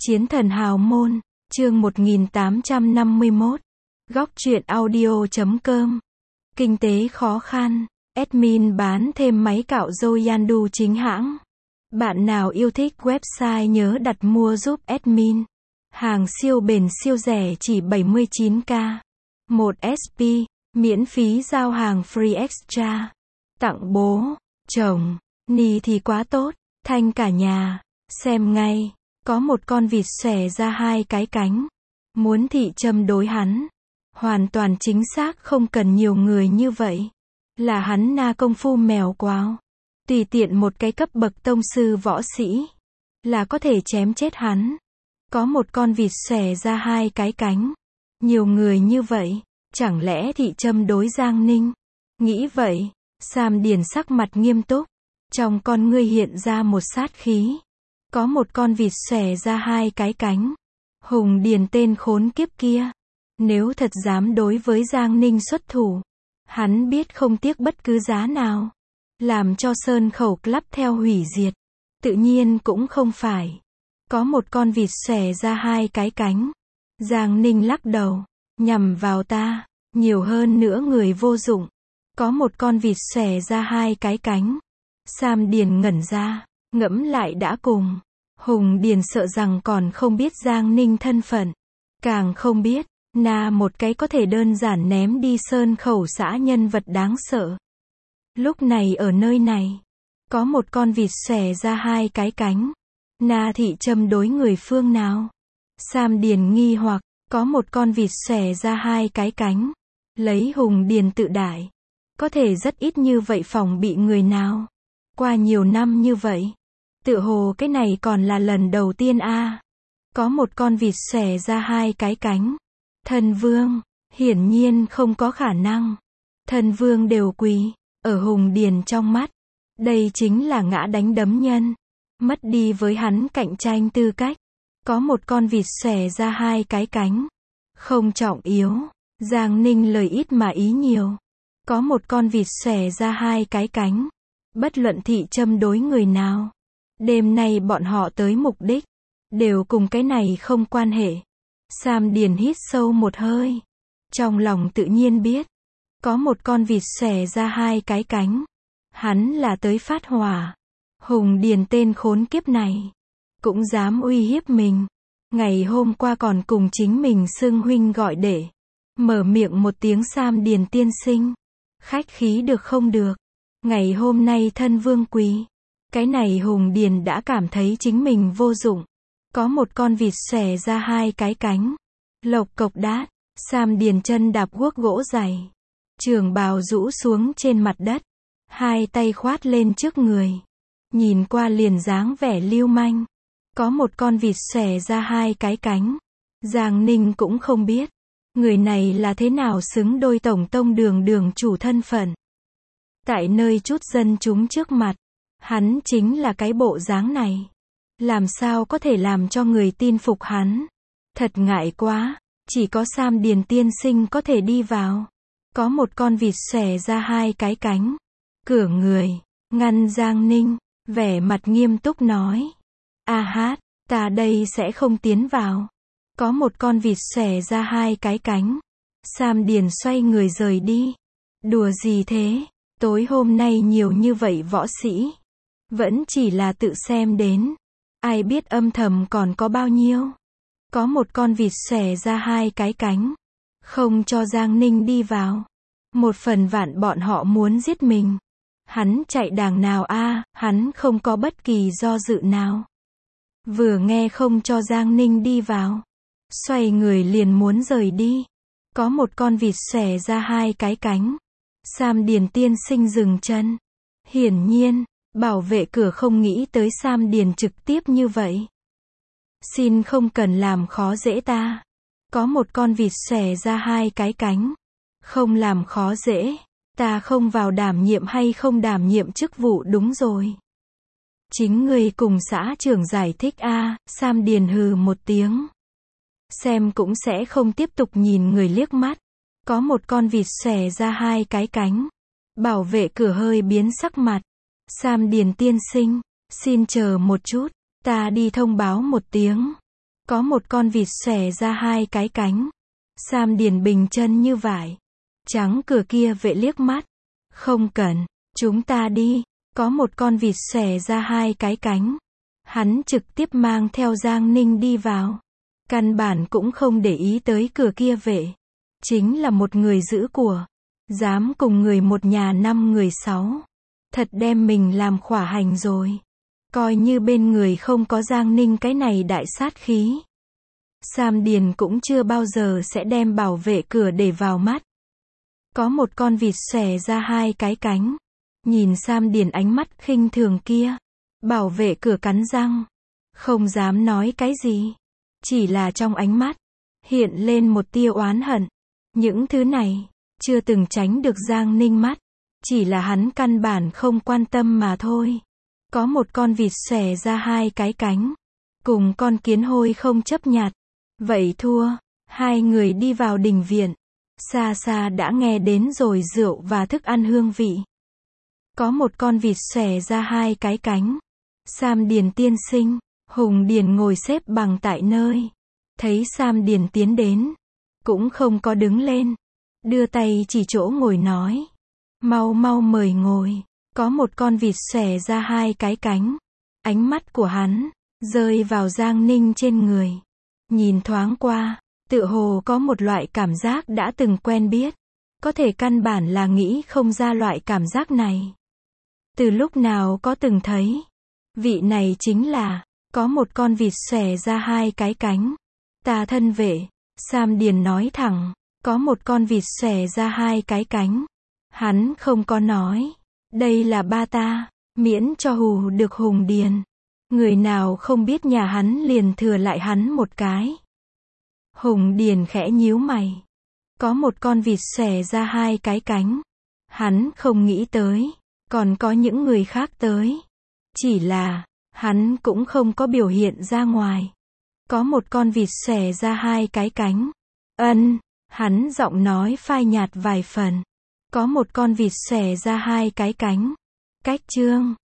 Chiến thần hào môn, chương 1851. Góc truyện audio.com. Kinh tế khó khăn. Admin bán thêm máy cạo râu Yandu chính hãng. Bạn nào yêu thích website nhớ đặt mua giúp admin. Hàng siêu bền siêu rẻ chỉ 79k. 1 SP, miễn phí giao hàng free extra. Tặng bố, chồng, ni thì quá tốt, thanh cả nhà. Xem ngay. Có một con vịt xòe ra hai cái cánh. Muốn thị châm đối hắn. Hoàn toàn chính xác, không cần nhiều người như vậy. Là hắn na công phu mèo quào. Tùy tiện một cái cấp bậc tông sư võ sĩ. Là có thể chém chết hắn. Có một con vịt xòe ra hai cái cánh. Nhiều người như vậy. Chẳng lẽ thị châm đối Giang Ninh? Nghĩ vậy. Sam Điền sắc mặt nghiêm túc. Trong con ngươi hiện ra một sát khí. Có một con vịt xòe ra hai cái cánh. Hùng Điền tên khốn kiếp kia. Nếu thật dám đối với Giang Ninh xuất thủ. Hắn biết không tiếc bất cứ giá nào. Làm cho Sơn Khẩu Club theo hủy diệt. Tự nhiên cũng không phải. Có một con vịt xòe ra hai cái cánh. Giang Ninh lắc đầu. Nhằm vào ta. Nhiều hơn nữa người vô dụng. Có một con vịt xòe ra hai cái cánh. Sam Điền ngẩn ra. Ngẫm lại đã cùng. Hùng Điền sợ rằng còn không biết Giang Ninh thân phận. Càng không biết, na một cái có thể đơn giản ném đi Sơn Khẩu xã nhân vật đáng sợ. Lúc này ở nơi này, có một con vịt xòe ra hai cái cánh. Na thị châm đối người phương nào? Sam Điền nghi hoặc, có một con vịt xòe ra hai cái cánh. Lấy Hùng Điền tự đại. Có thể rất ít như vậy phòng bị người nào. Qua nhiều năm như vậy. Tựa hồ cái này còn là lần đầu tiên a. Có một con vịt xòe ra hai cái cánh. Thần vương, hiển nhiên không có khả năng. Thần vương đều quỳ, ở Hùng Điền trong mắt. Đây chính là ngã đánh đấm nhân. Mất đi với hắn cạnh tranh tư cách. Có một con vịt xòe ra hai cái cánh. Không trọng yếu. Giang Ninh lời ít mà ý nhiều. Có một con vịt xòe ra hai cái cánh. Bất luận thị châm đối người nào. Đêm nay bọn họ tới mục đích. Đều cùng cái này không quan hệ. Sam Điền hít sâu một hơi. Trong lòng tự nhiên biết. Có một con vịt xòe ra hai cái cánh. Hắn là tới phát hỏa. Hùng Điền tên khốn kiếp này. Cũng dám uy hiếp mình. Ngày hôm qua còn cùng chính mình xưng huynh gọi đệ. Mở miệng một tiếng Sam Điền tiên sinh. Khách khí được không được. Ngày hôm nay thân vương quý. Cái này Hùng Điền đã cảm thấy chính mình vô dụng. Có một con vịt xòe ra hai cái cánh. Lộc cộc đát. Sam Điền chân đạp guốc gỗ dày. Trường bào rũ xuống trên mặt đất. Hai tay khoát lên trước người. Nhìn qua liền dáng vẻ lưu manh. Có một con vịt xòe ra hai cái cánh. Giang Ninh cũng không biết. Người này là thế nào xứng đôi tổng tông đường chủ thân phận. Tại nơi chút dân chúng trước mặt. Hắn chính là cái bộ dáng này. Làm sao có thể làm cho người tin phục hắn. Thật ngại quá. Chỉ có Sam Điền tiên sinh có thể đi vào. Có một con vịt xòe ra hai cái cánh. Cửa người. Ngăn Giang Ninh. Vẻ mặt nghiêm túc nói. A hát. Ta đây sẽ không tiến vào. Có một con vịt xòe ra hai cái cánh. Sam Điền xoay người rời đi. Đùa gì thế. Tối hôm nay nhiều như vậy võ sĩ. Vẫn chỉ là tự xem đến. Ai biết âm thầm còn có bao nhiêu. Có một con vịt xòe ra hai cái cánh. Không cho Giang Ninh đi vào. Một phần vạn bọn họ muốn giết mình. Hắn chạy đàng nào a, hắn không có bất kỳ do dự nào. Vừa nghe không cho Giang Ninh đi vào. Xoay người liền muốn rời đi. Có một con vịt xòe ra hai cái cánh. Sam Điền tiên sinh dừng chân. Hiển nhiên. Bảo vệ cửa không nghĩ tới Sam Điền trực tiếp như vậy. Xin không cần làm khó dễ ta. Có một con vịt xòe ra hai cái cánh. Không làm khó dễ. Ta không vào đảm nhiệm hay không đảm nhiệm chức vụ đúng rồi. Chính người cùng xã trưởng giải thích a. Sam Điền hừ một tiếng. Xem cũng sẽ không tiếp tục nhìn người liếc mắt. Có một con vịt xòe ra hai cái cánh. Bảo vệ cửa hơi biến sắc mặt. Sam Điền tiên sinh, xin chờ một chút, ta đi thông báo một tiếng. Có một con vịt xòe ra hai cái cánh. Sam Điền bình chân như vải. Trắng cửa kia vệ liếc mắt. Không cần, chúng ta đi. Có một con vịt xòe ra hai cái cánh. Hắn trực tiếp mang theo Giang Ninh đi vào. Căn bản cũng không để ý tới cửa kia vệ. Chính là một người giữ của. Dám cùng người một nhà 5 người 6. Thật đem mình làm khỏa hành rồi. Coi như bên người không có Giang Ninh cái này đại sát khí. Sam Điền cũng chưa bao giờ sẽ đem bảo vệ cửa để vào mắt. Có một con vịt xòe ra hai cái cánh. Nhìn Sam Điền ánh mắt khinh thường kia. Bảo vệ cửa cắn răng. Không dám nói cái gì. Chỉ là trong ánh mắt. Hiện lên một tia oán hận. Những thứ này. Chưa từng tránh được Giang Ninh mắt. Chỉ là hắn căn bản không quan tâm mà thôi. Có một con vịt xòe ra hai cái cánh. Cùng con kiến hôi không chấp nhặt. Vậy thua. Hai người đi vào đình viện. Xa xa đã nghe đến rồi rượu và thức ăn hương vị. Có một con vịt xòe ra hai cái cánh. Sam Điền tiên sinh. Hùng Điền ngồi xếp bằng tại nơi. Thấy Sam Điền tiến đến. Cũng không có đứng lên. Đưa tay chỉ chỗ ngồi nói. Mau mau mời ngồi. Có một con vịt xòe ra hai cái cánh. Ánh mắt của hắn rơi vào Giang Ninh trên người. Nhìn thoáng qua, tựa hồ có một loại cảm giác đã từng quen biết. Có thể căn bản là nghĩ không ra loại cảm giác này. Từ lúc nào có từng thấy. Vị này chính là, có một con vịt xòe ra hai cái cánh. Ta thân vệ. Sam Điền nói thẳng, có một con vịt xòe ra hai cái cánh. Hắn không có nói. Đây là ba ta, miễn cho hù được Hùng Điền. Người nào không biết nhà hắn liền thừa lại hắn một cái. Hùng Điền khẽ nhíu mày. Có một con vịt xòe ra hai cái cánh. Hắn không nghĩ tới, còn có những người khác tới. Chỉ là, hắn cũng không có biểu hiện ra ngoài. Có một con vịt xòe ra hai cái cánh. Hắn giọng nói phai nhạt vài phần. Có một con vịt xòe ra hai cái cánh. Cách chương